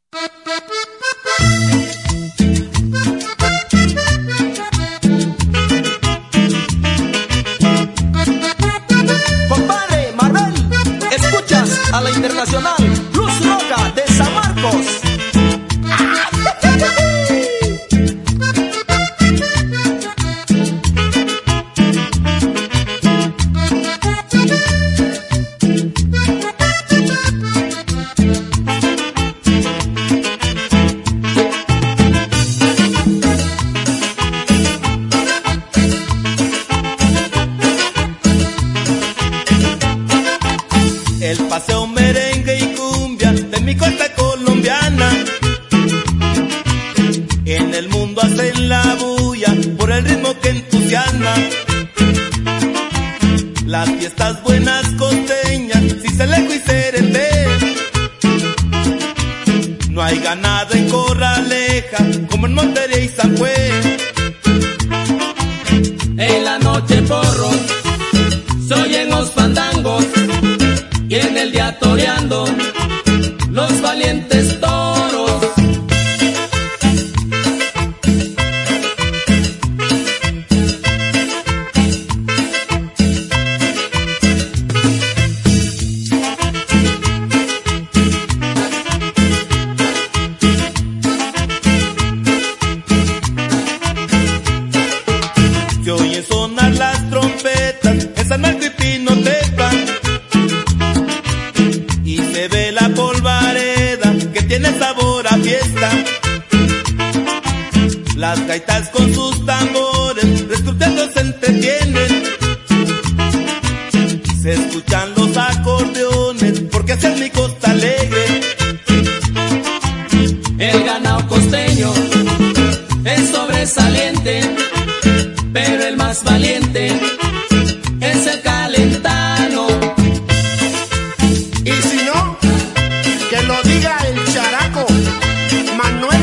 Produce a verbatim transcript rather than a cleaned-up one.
Compadre Marvel, escuchas a la internacional Luz Roja de San Marcos. El paseo merengue y cumbia de mi costa colombiana. En el mundo hacen la bulla por el ritmo que entusiasma. Las fiestas buenas costeñas, Sincelejo y Serendé. No hay ganado en Corraleja como en Monterrey y San Juan. En la noche porro, se oyen los fandangos, y en el día toreando los valientes toros. Se oyen sonar las trompetas en San Marco y Pinoteta, y se ve la polvareda que tiene sabor a fiesta. Las gaitas con sus tambores rescruteando se entretienen. Se escuchan los acordeones porque así es mi costa alegre. El ganado costeño es sobresaliente, pero el más valiente es el calentano. Y si no, que lo diga el characo Manuel